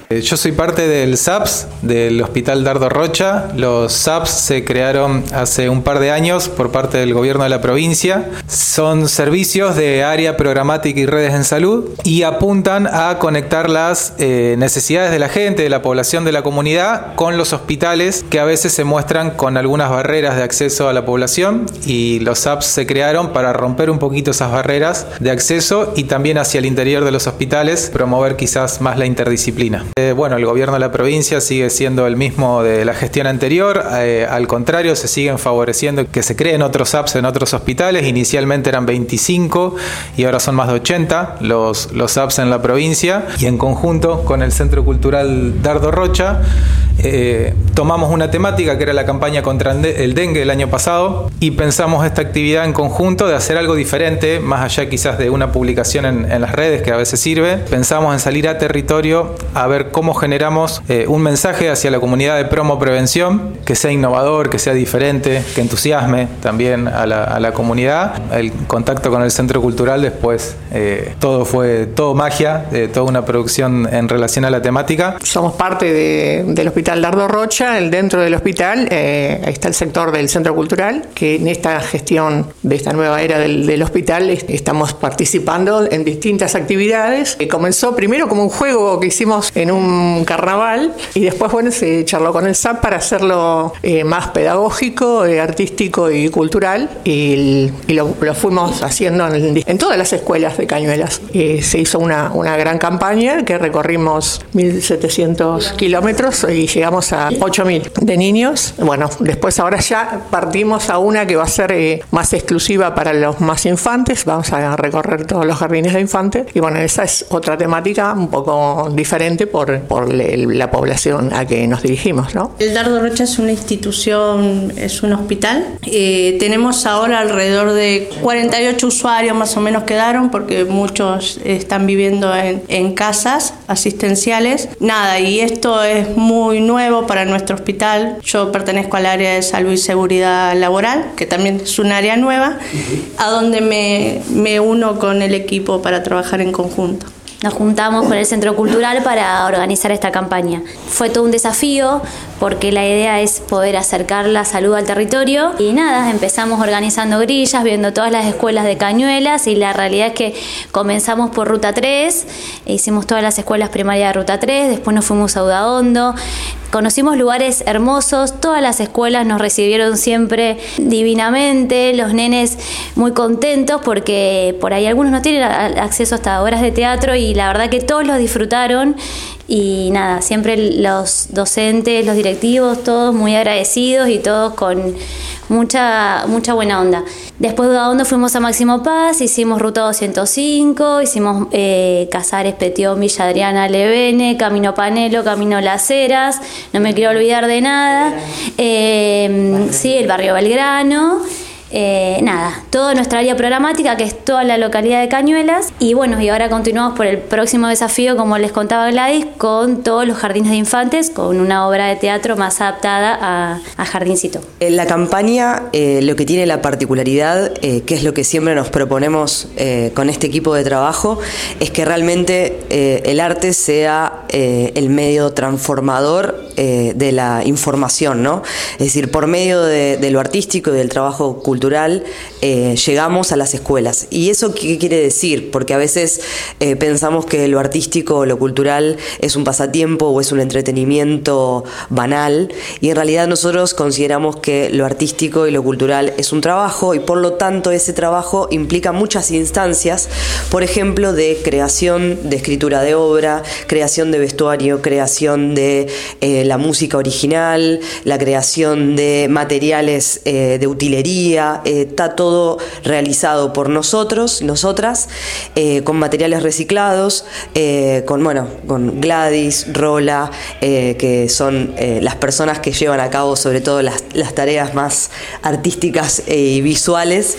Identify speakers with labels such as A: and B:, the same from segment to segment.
A: Yo soy parte del SAPS, del Hospital Dardo Rocha. Los SAPS se crearon hace un par de años por parte del gobierno de la provincia. Son servicios de área programática y redes en salud y apuntan a conectar las necesidades de la gente, de la población de la comunidad, con los hospitales que a veces se muestran con algunas barreras de acceso a la población, y los SAPS se crearon para romper un poquito esas barreras de acceso y también hacia el interior de los hospitales promover quizás más la interdisciplina. Bueno, el gobierno de la provincia sigue siendo el mismo de la gestión anterior, al contrario, se siguen favoreciendo que se creen otros SAPS en otros hospitales. Inicialmente eran 25 y ahora son más de 80 los SAPS en la provincia, y en conjunto con el Centro Cultural Dardo Rocha tomamos una temática que era la campaña contra el dengue el año pasado y pensamos esta actividad en conjunto de hacer algo diferente, más allá quizás de una publicación en las redes que a veces sirve. Pensamos en salir a territorio a ver cómo generamos un mensaje hacia la comunidad de promo-prevención que sea innovador, que sea diferente, que entusiasme también a la comunidad. El contacto con el Centro Cultural después todo magia, toda una producción en relación a la temática.
B: Somos parte del Hospital Dardo Rocha. Dentro del hospital ahí está el sector del Centro Cultural, que en esta gestión de esta nueva era del hospital estamos participando en distintas actividades. Comenzó primero como un juego que hicimos en un carnaval y después se charló con el SAP para hacerlo más pedagógico, artístico y cultural, y lo fuimos haciendo en todas las escuelas de Cañuelas. Se hizo una gran campaña que recorrimos 1.700 kilómetros y llegamos a 8.000 de niños. Bueno, después ahora ya partimos a una que va a ser más exclusiva para los más infantes. Vamos a recorrer todos los jardines de infantes y bueno, esa es otra temática un poco diferente por la población a que nos dirigimos, ¿no?
C: El Dardo Rocha es una institución, es un hospital. Tenemos ahora alrededor de 48 usuarios más o menos quedaron, porque muchos están viviendo en casas asistenciales. Y esto es muy nuevo para nuestro hospital. Yo pertenezco al área de salud y seguridad laboral, que también es un área nueva, a donde me uno con el equipo para trabajar en conjunto.
D: Nos juntamos con el Centro Cultural para organizar esta campaña. Fue todo un desafío porque la idea es poder acercar la salud al territorio y empezamos organizando grillas, viendo todas las escuelas de Cañuelas, y la realidad es que comenzamos por Ruta 3, hicimos todas las escuelas primarias de Ruta 3, después nos fuimos a Udaondo. Conocimos lugares hermosos, todas las escuelas nos recibieron siempre divinamente, los nenes muy contentos porque por ahí algunos no tienen acceso hasta obras de teatro y la verdad que todos los disfrutaron y siempre los docentes, los directivos, todos muy agradecidos y todos con mucha buena onda. Después de Udaondo fuimos a Máximo Paz, hicimos Ruta 205, hicimos Casares, Petión, Villa Adriana, Levene, Camino Panelo, Camino Las Heras, no me quiero olvidar de nada, el barrio Belgrano. Toda nuestra área programática, que es toda la localidad de Cañuelas, y ahora continuamos por el próximo desafío, como les contaba Gladys, con todos los jardines de infantes, con una obra de teatro más adaptada a Jardincito.
E: La campaña lo que tiene la particularidad, que es lo que siempre nos proponemos con este equipo de trabajo, es que realmente el arte sea el medio transformador de la información, ¿no? Es decir, por medio de lo artístico y del trabajo cultural llegamos a las escuelas. ¿Y eso qué quiere decir? Porque a veces pensamos que lo artístico o lo cultural es un pasatiempo o es un entretenimiento banal, y en realidad nosotros consideramos que lo artístico y lo cultural es un trabajo, y por lo tanto ese trabajo implica muchas instancias, por ejemplo, de creación de escritura de obra, creación de vestuario, creación de la música original, la creación de materiales de utilería. Está todo realizado por nosotras, con materiales reciclados, con Gladys, Rola, que son las personas que llevan a cabo sobre todo las tareas más artísticas y visuales.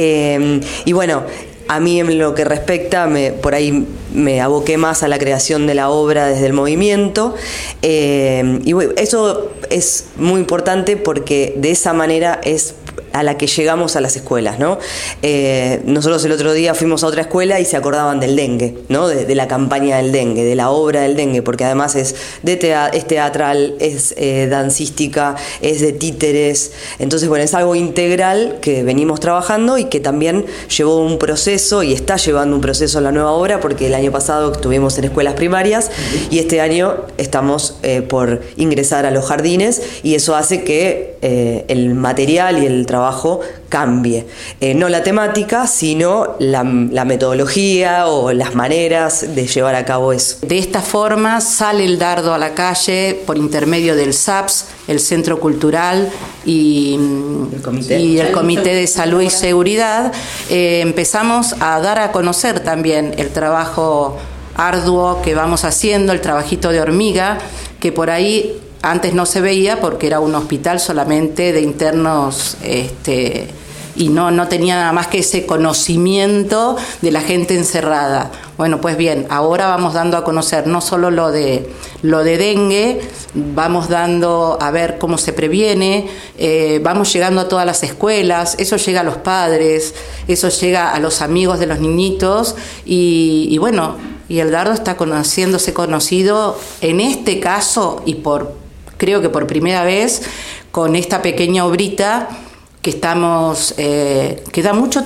E: A mí en lo que respecta, por ahí me aboqué más a la creación de la obra desde el movimiento, eso es muy importante porque de esa manera es a la que llegamos a las escuelas, ¿no? Nosotros el otro día fuimos a otra escuela y se acordaban del dengue, ¿no? De la campaña del dengue, de la obra del dengue, porque además es teatral, es dancística, es de títeres. Entonces, bueno, es algo integral que venimos trabajando y que también llevó un proceso y está llevando un proceso la nueva obra, porque el año pasado estuvimos en escuelas primarias y este año estamos por ingresar a los jardines, y eso hace que el material y el trabajo cambie. No la temática, sino la metodología o las maneras de llevar a cabo eso.
F: De esta forma sale el dardo a la calle por intermedio del SAPS, el Centro Cultural y el Comité de Salud y Seguridad. Empezamos a dar a conocer también el trabajo arduo que vamos haciendo, el trabajito de hormiga, que por ahí antes no se veía porque era un hospital solamente de internos, y no tenía nada más que ese conocimiento de la gente encerrada. Bueno, pues bien, ahora vamos dando a conocer no solo lo de dengue, vamos dando a ver cómo se previene, vamos llegando a todas las escuelas, eso llega a los padres, eso llega a los amigos de los niñitos, y bueno, y el dardo está haciéndose conocido en este caso, y creo que por primera vez, con esta pequeña obrita que estamos, que da mucho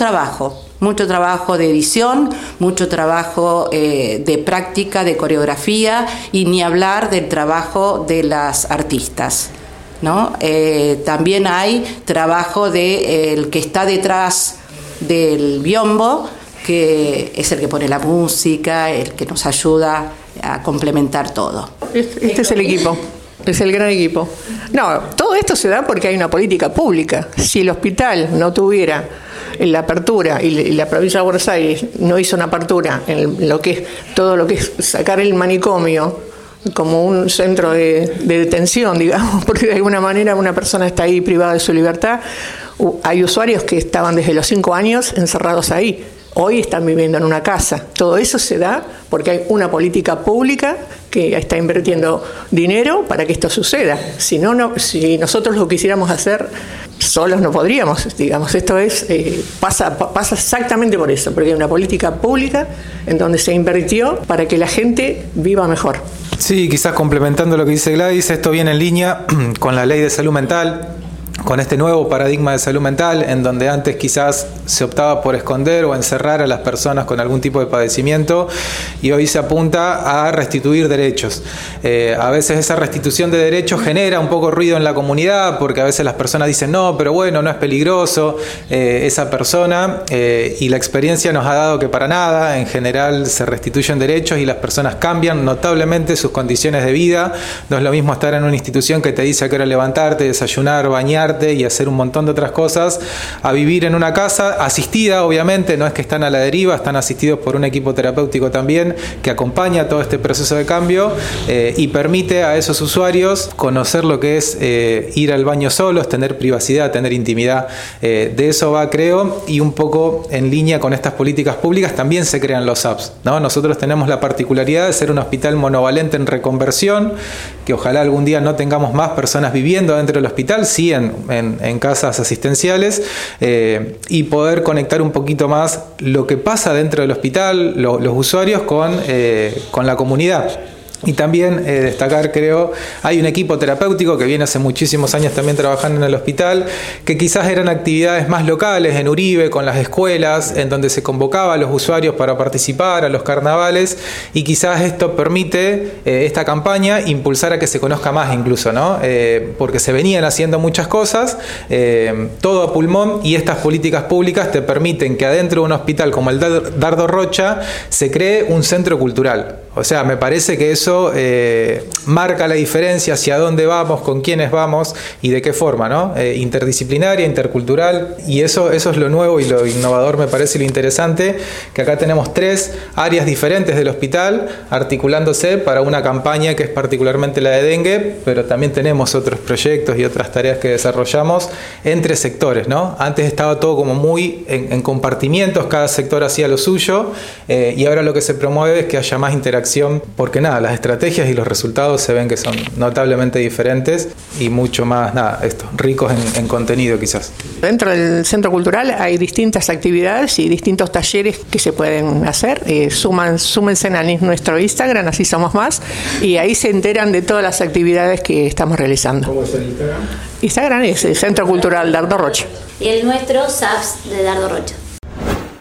F: trabajo de edición, mucho trabajo de práctica, de coreografía, y ni hablar del trabajo de las artistas, ¿no? También hay trabajo el que está detrás del biombo, que es el que pone la música, el que nos ayuda a complementar todo.
B: Este es el equipo. Es el gran equipo. No, todo esto se da porque hay una política pública. Si el hospital no tuviera la apertura y la provincia de Buenos Aires no hizo una apertura en lo que es todo lo que es sacar el manicomio como un centro de detención, digamos, porque de alguna manera una persona está ahí privada de su libertad. Hay usuarios que estaban desde los 5 años encerrados ahí. Hoy están viviendo en una casa. Todo eso se da porque hay una política pública que está invirtiendo dinero para que esto suceda. Si nosotros lo quisiéramos hacer solos no podríamos, digamos. Esto pasa exactamente por eso, porque hay una política pública en donde se invirtió para que la gente viva mejor.
A: Sí, quizás complementando lo que dice Gladys, esto viene en línea con la ley de salud mental, con este nuevo paradigma de salud mental, en donde antes quizás se optaba por esconder o encerrar a las personas con algún tipo de padecimiento, y hoy se apunta a restituir derechos. A veces esa restitución de derechos genera un poco ruido en la comunidad, porque a veces las personas dicen, no, pero bueno, no es peligroso esa persona, y la experiencia nos ha dado que para nada, en general se restituyen derechos y las personas cambian notablemente sus condiciones de vida. No es lo mismo estar en una institución que te dice a qué hora levantarte, desayunar, bañarte y hacer un montón de otras cosas, a vivir en una casa asistida, obviamente, no es que están a la deriva, están asistidos por un equipo terapéutico también que acompaña todo este proceso de cambio y permite a esos usuarios conocer lo que es ir al baño solos, tener privacidad, tener intimidad. De eso va, creo, y un poco en línea con estas políticas públicas también se crean los apps, ¿no? Nosotros tenemos la particularidad de ser un hospital monovalente en reconversión, que ojalá algún día no tengamos más personas viviendo dentro del hospital, sí en casas asistenciales, y poder conectar un poquito más lo que pasa dentro del hospital, los usuarios con la comunidad. Y también destacar, creo, hay un equipo terapéutico que viene hace muchísimos años también trabajando en el hospital, que quizás eran actividades más locales en Uribe, con las escuelas, en donde se convocaba a los usuarios para participar, a los carnavales, y quizás esto permite, esta campaña, impulsar a que se conozca más incluso, ¿no? Porque se venían haciendo muchas cosas, todo a pulmón, y estas políticas públicas te permiten que adentro de un hospital como el Dardo Rocha se cree un centro cultural. O sea, me parece que eso marca la diferencia hacia dónde vamos, con quiénes vamos y de qué forma, ¿no? Interdisciplinaria, intercultural, y eso es lo nuevo y lo innovador, me parece, lo interesante, que acá tenemos 3 áreas diferentes del hospital articulándose para una campaña que es particularmente la de dengue, pero también tenemos otros proyectos y otras tareas que desarrollamos entre sectores, ¿no? Antes estaba todo como muy en compartimientos, cada sector hacía lo suyo, y ahora lo que se promueve es que haya más interacción interacción, porque nada, las estrategias y los resultados se ven que son notablemente diferentes y mucho más, ricos en contenido quizás.
B: Dentro del Centro Cultural hay distintas actividades y distintos talleres que se pueden hacer. Súmense a nuestro Instagram, así somos más, y ahí se enteran de todas las actividades que estamos realizando.
A: ¿Cómo es el Instagram?
B: Instagram es el Centro Cultural Dardo Rocha.
D: Y el nuestro, SAPS de Dardo Rocha.